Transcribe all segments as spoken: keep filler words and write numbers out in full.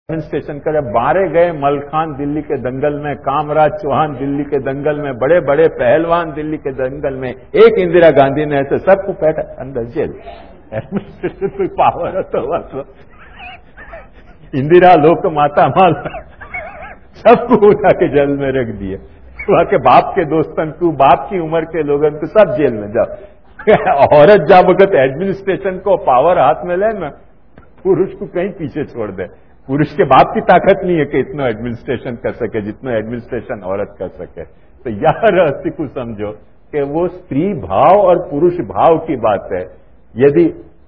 Station का जब मारे गए मलखान दिल्ली के दंगल में, कामराज चौहान दिल्ली के दंगल में, बड़े बड़े पहलवान दिल्ली के दंगल में, एक इंदिरा गांधी ने ऐसे सबको बैठा अंदर जेल। एडमिनिस्ट्रेशन कोई पावर है तो बस इंदिरा लोक माता माल सबको उठा के जेल में रख दिए। वहां के बाप के दोस्तन को, बाप की उम्र के लोगन को सब जेल में जाओ। औरत जा वक्त एडमिनिस्ट्रेशन को पावर हाथ में ले ना, पुरुष को कहीं पीछे छोड़ दे। पुरुष के बाप की ताकत नहीं है कि इतना एडमिनिस्ट्रेशन कर सके जितना एडमिनिस्ट्रेशन औरत कर सके। तो यह रहस्य को समझो कि वो स्त्री भाव और पुरुष भाव की बात है। यदि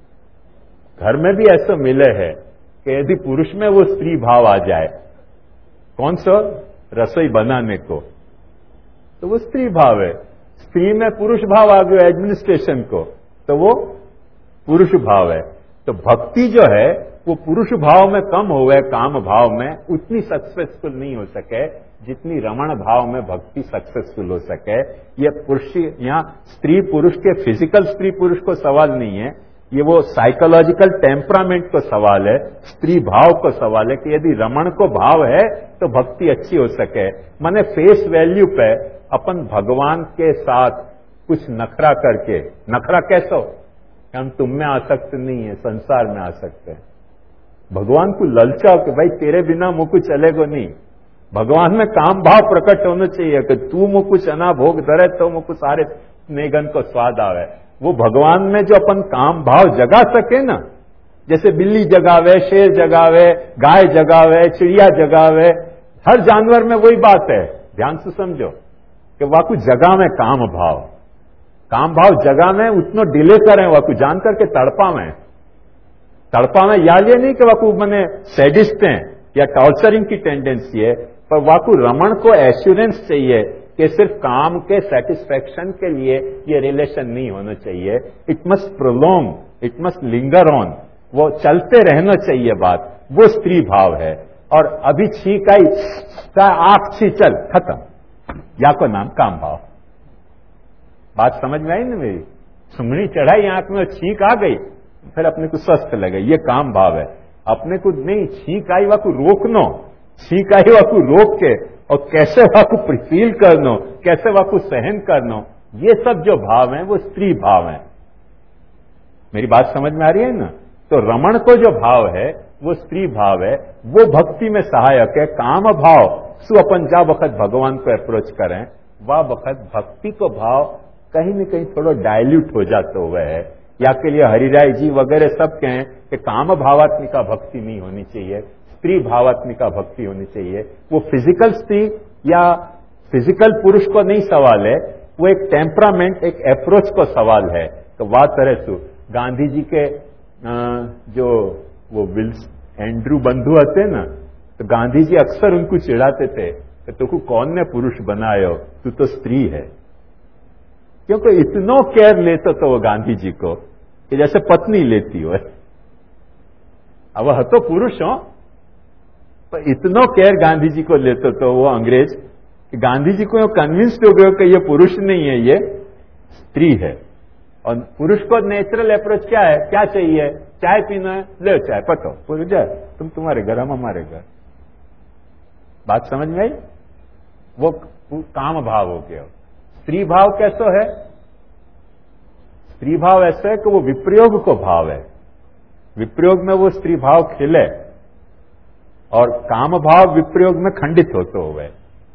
घर में भी ऐसा मिले है कि यदि पुरुष में वो स्त्री भाव आ जाए, कौन सा रसोई बनाने को, तो वो स्त्री भाव है। स्त्री में पुरुष भाव आ गया एडमिनिस्ट्रेशन को, तो वो पुरुष भाव है। तो भक्ति जो है वो पुरुष भाव में कम हो गए, काम भाव में उतनी सक्सेसफुल नहीं हो सके जितनी रमण भाव में भक्ति सक्सेसफुल हो सके। ये पुरुष, यहाँ स्त्री पुरुष के फिजिकल स्त्री पुरुष को सवाल नहीं है, ये वो साइकोलॉजिकल टेम्परामेंट को सवाल है, स्त्री भाव को सवाल है कि यदि रमण को भाव है तो भक्ति अच्छी हो सके। माने फेस वैल्यू पे अपन भगवान के साथ कुछ नखरा करके, नखरा कैसा हो, हम तुम में आसक्त नहीं है, संसार में आसक्त है। भगवान को ललचाओ कि भाई तेरे बिना मुझ को चलेगो नहीं। भगवान में काम भाव प्रकट होना चाहिए कि तू मुझ को चना भोग धरे तो मुझ को सारे नेगन को स्वाद आवे। वो भगवान में जो अपन काम भाव जगा सके ना, जैसे बिल्ली जगावे, शेर जगावे, गाय जगावे, चिड़िया जगावे, हर जानवर में वही बात है। ध्यान से समझो कि वाकु जगा में काम भाव, काम भाव जगा में उतना डिले करें, वाकु जान करके तड़पा में तड़पा में याद ये नहीं कि वाकु मैंने सैडिस्ट हैं या टॉर्चरिंग की टेंडेंसी है, पर वाकु रमण को एश्योरेंस चाहिए कि सिर्फ काम के सेटिस्फैक्शन के लिए ये रिलेशन नहीं होना चाहिए। It must prolong, it must linger on, वो चलते रहना चाहिए बात, वो स्त्री भाव है। और अभी छींक आई का आंख छी चल खत्म, या को नाम काम भाव। बात समझ में आई ना मेरी? सुंगड़ी चढ़ाई आंख में, छींक आ गई, फिर अपने को स्वस्थ लगे, ये काम भाव है। अपने को नहीं, छींक आई वाकू रोकनो, छींक आई वाकू रोक के और कैसे वाकू फील करनो, कैसे वाकू सहन करनो, ये सब जो भाव है वो स्त्री भाव है। मेरी बात समझ में आ रही है ना? तो रमण को जो भाव है वो स्त्री भाव है, वो भक्ति में सहायक है। काम भाव सु अपन जा वक्त भगवान को अप्रोच करें, वह वक्त भक्ति को भाव कहीं न कहीं थोड़ा डायल्यूट हो जाते हुए है। या के लिए हरिराय जी वगैरह सब कहें कि काम भावात्मिका भक्ति नहीं होनी चाहिए, स्त्री भावात्मिका भक्ति होनी चाहिए। वो फिजिकल स्त्री या फिजिकल पुरुष को नहीं सवाल है, वो एक टेम्परामेंट, एक अप्रोच को सवाल है। तो वह तरह से गांधी जी के जो वो विल्स एंड्रू बंधु आते ना, तो गांधी जी अक्सर उनको चिढ़ाते थे कि तुमको कौन ने पुरुष बनायो, तू तो स्त्री है। क्योंकि इतना केयर लेते तो वो गांधी जी को कि जैसे पत्नी लेती हो। अब वह तो पुरुष हो, तो इतना केयर गांधी जी को लेते तो वो अंग्रेज कि गांधी जी को कन्विंस्ड हो गए कि ये पुरुष नहीं है, ये स्त्री है। और पुरुष को नेचुरल अप्रोच क्या है, क्या चाहिए, चाय पीना है, ले चाय पतो, पुरुष जाए तुम तुम्हारे घर, हम हमारे घर। बात समझ में आई? वो काम भाव हो गया। स्त्री भाव कैसा है? स्त्री भाव ऐसा है कि वो विप्रयोग को भाव है, विप्रयोग में वो स्त्री भाव खिले, और काम भाव विप्रयोग में खंडित होते हुए।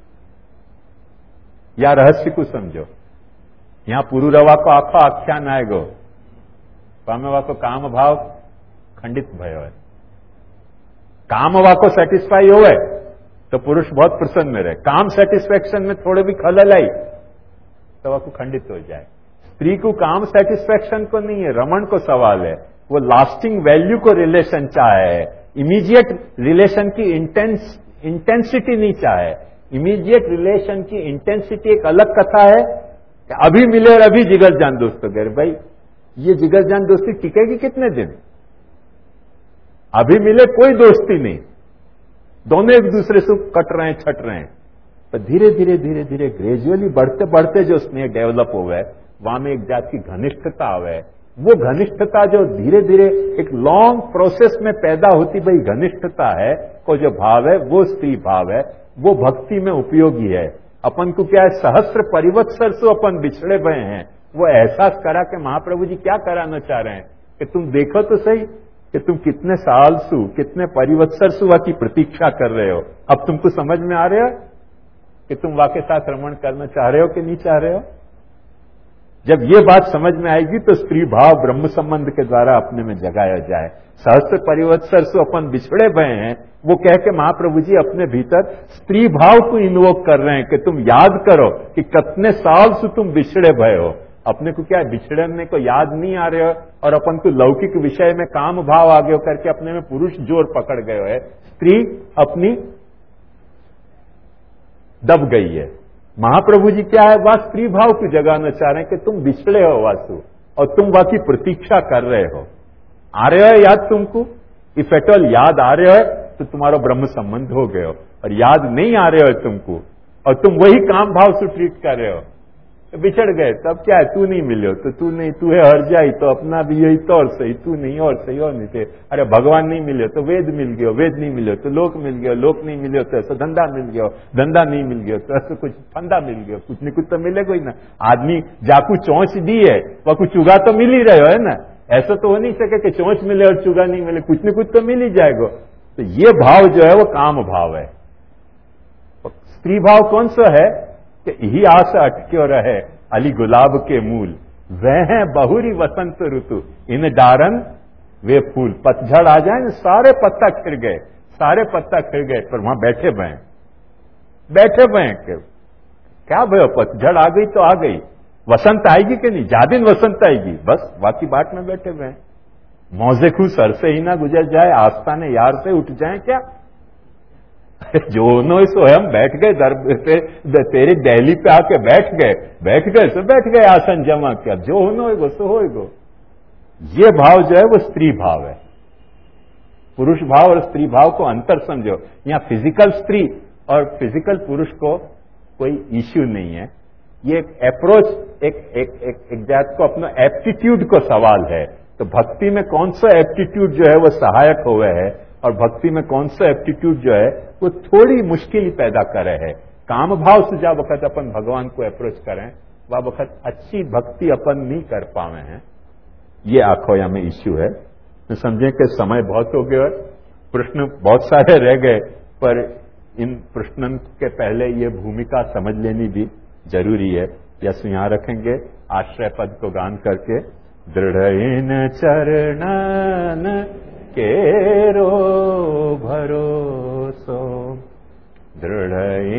या रहस्य को समझो, यहां पुरुरवा को आखो आख्यान आएगो, पामेवा को काम भाव खंडित भयो है। कामवा को सेटिस्फाई होवे तो पुरुष बहुत प्रसन्न रहे, काम सेटिस्फैक्शन में थोड़े भी खलल आई तो वह को खंडित हो जाए। स्त्री को काम सेटिस्फैक्शन को नहीं है, रमण को सवाल है। वो लास्टिंग वैल्यू को रिलेशन चाहे, इमीडिएट रिलेशन की इंटेंस इंटेंसिटी नहीं चाहे। इमीडिएट रिलेशन की इंटेंसिटी एक अलग कथा है कि अभी मिले और अभी जिगर जान दोस्तों गए। भाई ये जिगर जान दोस्ती टिकेगी कितने दिन? अभी मिले कोई दोस्ती नहीं, दोनों एक दूसरे से कट रहे हैं, छट रहे हैं। तो धीरे धीरे धीरे धीरे ग्रेजुअली बढ़ते बढ़ते जो स्नेह डेवलप हो गए, वहां में एक जात की घनिष्ठता आवे, वो घनिष्ठता जो धीरे धीरे एक लॉन्ग प्रोसेस में पैदा होती भाई घनिष्ठता है, को जो भाव है वो स्त्री भाव है, वो भक्ति में उपयोगी है। अपन को क्या है, सहस्त्र परिवत्सर से अपन बिछड़े हुए हैं, वो एहसास करा कि महाप्रभु जी क्या कराना चाह रहे हैं कि तुम देखो तो सही कि तुम कितने साल सु कितने परिवत्सर सुआ की प्रतीक्षा कर रहे हो। अब तुमको समझ में आ रहा है कि तुम वाके साथ रमण करना चाह रहे हो कि नहीं चाह रहे हो। जब ये बात समझ में आएगी तो स्त्री भाव ब्रह्म संबंध के द्वारा अपने में जगाया जाए। सहस्त्र परिवत्सर से अपन बिछड़े हुए हैं, वो कह के महाप्रभु जी अपने भीतर स्त्री भाव को इन्वोक कर रहे हैं कि तुम याद करो कि कितने साल से तुम बिछड़े भय हो। अपने को क्या बिछड़ने को याद नहीं आ रहे हो और अपन को लौकिक विषय में काम भाव आगे करके अपने में पुरुष जोर पकड़ गए है, स्त्री अपनी दब गई है। महाप्रभु जी क्या है, वह स्त्री भाव को जगाना चाह रहे हैं कि तुम बिछड़े हो वासु और तुम वह की प्रतीक्षा कर रहे हो। आ रहे हो याद तुमको, इफ एट ऑल याद आ रहे हो तो तुम्हारा ब्रह्म संबंध हो गए हो, और याद नहीं आ रहे हो तुमको और तुम वही काम भाव से ट्रीट कर रहे हो तो बिछड़ गए। तब क्या है, तू नहीं मिले तो तू नहीं, तू है हर जाई तो अपना भी यही तो और सही, तू नहीं और सही और नहीं थे। अरे भगवान नहीं मिले तो वेद मिल गयो, वेद नहीं मिले तो लोक मिल गयो, लोक नहीं मिले तो ऐसा धंधा मिल गयो, धंधा नहीं मिल गयो तो ऐसा कुछ फंदा मिल गयो, कुछ नहीं कुछ तो मिलेगा ही ना। आदमी जाकू चौंच दी है वह कुछ चुगा तो मिल ही रहे हो है ना। ऐसा तो हो नहीं सके कि चौंच मिले और चुगा नहीं मिले, कुछ न कुछ तो मिल ही जाएगा। तो ये भाव जो है वो काम भाव है। स्त्री भाव कौन सा है कि यही आस अटक्यो रहे अली गुलाब के मूल, वह है बहुरी वसंत ऋतु इन डारन वे फूल। पतझड़ आ जाए ना, सारे पत्ता खिल गए, सारे पत्ता खिल गए, पर वहां बैठे हुए बैठे हुए क्या भयो, पतझड़ आ गई तो आ गई, वसंत आएगी कि नहीं, जा दिन वसंत आएगी, बस बाकी बाट में बैठे हुए हैं। मौजे खुश सर से ही ना गुजर जाए, आस्ताने यार से उठ जाए क्या। जो नो सो हम बैठ गए दर पे, तेरी दहली पे आके बैठ गए, बैठ गए सो बैठ गए आसन जमा किया, जो होनो होगो सो होएगो। ये भाव जो है वो स्त्री भाव है। पुरुष भाव और स्त्री भाव को अंतर समझो। यहां फिजिकल स्त्री और फिजिकल पुरुष को कोई इश्यू नहीं है। ये एक अप्रोच, एक एक एक, एक जात को अपना एप्टीट्यूड को सवाल है। तो भक्ति में कौन सा एप्टीट्यूड जो है वो सहायक हुए है और भक्ति में कौन सा एप्टीट्यूड जो है वो थोड़ी मुश्किल पैदा करे है। काम भाव से जब वक्त अपन भगवान को अप्रोच करें वह वक्त अच्छी भक्ति अपन नहीं कर पावे हैं। ये आखोया में इश्यू है। तो समझें कि समय बहुत हो गया, प्रश्न बहुत सारे रह गए, पर इन प्रश्नों के पहले ये भूमिका समझ लेनी भी जरूरी है। यस यहां रखेंगे आश्रय पद को गान करके। दृढ़ चरणन केरो भरोसो, दृढ़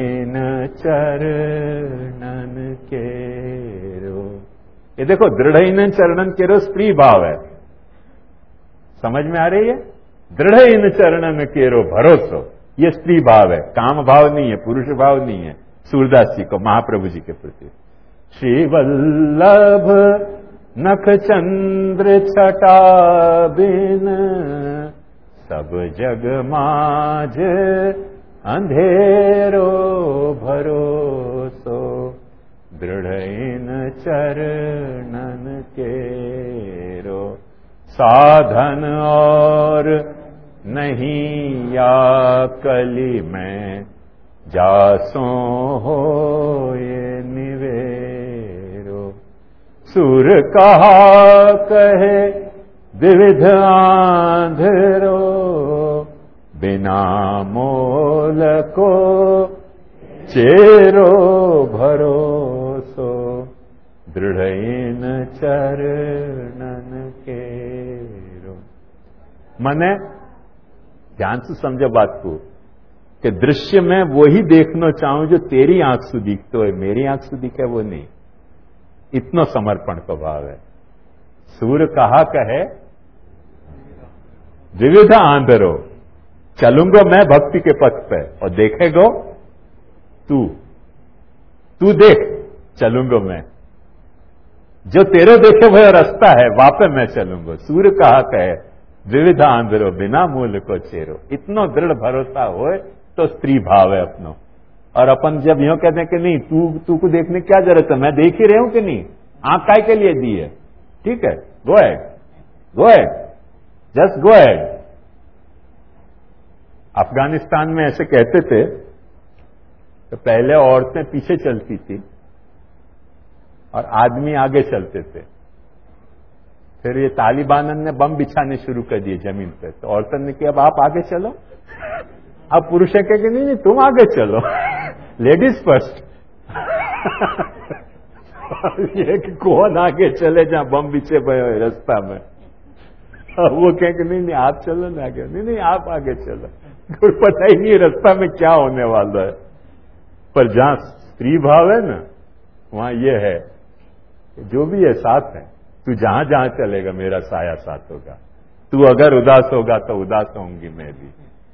चरणन केरो। ये देखो दृढ़ चरणन केरो स्त्री भाव है, समझ में आ रही है। दृढ़ चरणन केरो भरोसो ये स्त्री भाव है, काम भाव नहीं है, पुरुष भाव नहीं है। सूरदास जी को महाप्रभु जी के प्रति। श्री वल्लभ नख चंद्र छटा बिन, सब जग माज अंधेरो भरोसो, दृढ़ चरणन केरो। साधन और नहीं या कली में, जासो हो ये निवेरो। सुर कहा कहे विविध आंधरो, बिना मोल को चेरो भरोसो, दृढ़ चरणन केरो। मने ध्यान से समझो बात को कि दृश्य में वो ही देखना चाहूं जो तेरी आंख से दिखतो है, मेरी आंख से दिखे वो नहीं। इतना समर्पण का भाव है। सूर कहा कहे विविध आंधरो, चलूंगा मैं भक्ति के पथ पे और देखेगो तू, तू देख चलूंगा मैं, जो तेरे देखे वह रास्ता है वहां पे मैं चलूंगा। सूर कहा कहे विविध आंधरो, बिना मूल को चेरो। इतना दृढ़ भरोसा होए तो स्त्री भाव है अपनो। और अपन जब यूं कहते हैं कि नहीं तू तू को देखने क्या जरूरत है, मैं देख ही रहा हूं कि नहीं, आंख काय के लिए दी है, ठीक है। Go ahead, go ahead, just go ahead. Afghanistan में ऐसे कहते थे तो पहले औरतें पीछे चलती थी और आदमी आगे चलते थे। फिर ये तालिबान ने बम बिछाने शुरू कर दिए जमीन पे, तो औरतों ने किया अब आप आगे चलो। अब पुरुष कहे कि नहीं नहीं तुम आगे चलो, लेडीज फर्स्ट। ये कि कौन आगे चले जहां बम बिछे पए हुए रास्ता में। वो कहें कि नहीं नहीं आप चलो ना आगे, नहीं नहीं आप आगे चलो। कोई पता ही नहीं रास्ता में क्या होने वाला है। पर जहां स्त्री भाव है ना, वहां ये है जो भी है साथ है। तू जहां जहां चलेगा मेरा साया साथ होगा। तू अगर उदास होगा तो उदास होंगी मैं भी।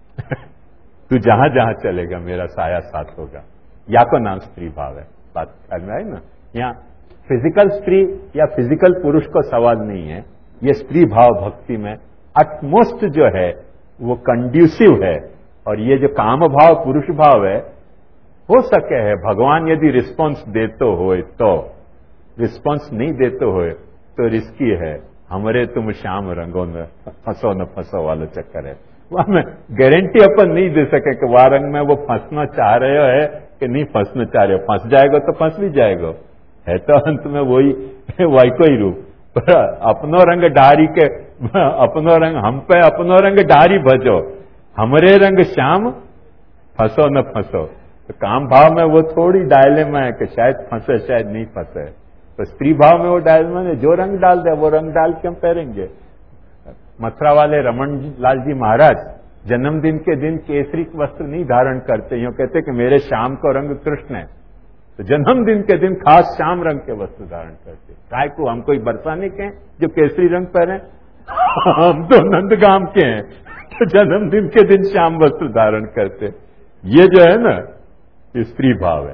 तू जहां जहां चलेगा मेरा साया साथ होगा। या को नाम स्त्री भाव है। बात ख्याल में आई ना। यहाँ फिजिकल स्त्री या फिजिकल पुरुष को सवाल नहीं है। ये स्त्री भाव भक्ति में अटमोस्ट जो है वो कंड्यूसिव है। और ये जो काम भाव पुरुष भाव है, हो सके है भगवान यदि रिस्पॉन्स देते हो तो, रिस्पॉन्स नहीं देते हो तो रिस्की है। हमरे तुम श्याम रंगों में फंसो न फंसो वाला चक्कर है। वहां में गारंटी अपन नहीं दे सके कि वह रंग में वो फंसना चाह रहे हो है कि नहीं फंसना चाह रहे हो। फंस जाएगा तो फंस भी जाएगा, है तो अंत में वही वही को ही रूप। पर अपनो रंग डारी के, अपनो रंग हम पे अपनो रंग डारी भजो, हमरे रंग श्याम फंसो न फंसो। तो काम भाव में वो थोड़ी डायलेमा है कि शायद फंसे शायद नहीं फंसे। तो स्त्री भाव में वो डायलेमा है, जो रंग डाल दे वो रंग डाल के हम पहनेंगे। मथुरा वाले रमन लाल जी महाराज जन्मदिन के दिन केसरी वस्त्र नहीं धारण करते, यूं कहते कि मेरे श्याम को रंग कृष्ण है। तो जन्मदिन के दिन खास श्याम रंग के वस्त्र धारण करते। काय को हम कोई बरसाने के हैं जो केसरी रंग पहने? हम तो नंदगाम के हैं तो जन्मदिन के दिन श्याम वस्त्र धारण करते। ये जो है ना ये स्त्री भाव है।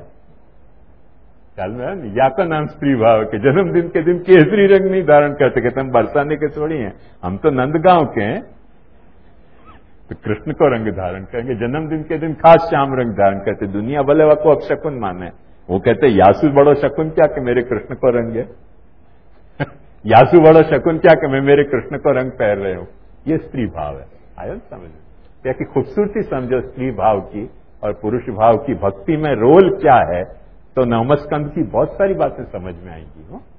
ख्याल में है ना? या का नाम स्त्री भाव है कि जन्मदिन के दिन केसरी रंग नहीं धारण करते, कहते हम बरसाने के थोड़ी हैं, हम तो नंदगांव के हैं। तो कृष्ण को रंग धारण करेंगे, जन्मदिन के दिन खास श्याम रंग धारण करते। दुनिया भले वा को अब शकुन माने, वो कहते यासु बड़ो शकुन क्या कि मेरे कृष्ण को रंग है। यासु बड़ो शकुन क्या कि मैं मेरे कृष्ण को रंग पहन रहे हूं। ये स्त्री भाव है। आयो समझ क्या कि खूबसूरती समझो स्त्री भाव की और पुरुष भाव की भक्ति में रोल क्या है, तो नवमस्कंद की बहुत सारी बातें समझ में आएंगी। हो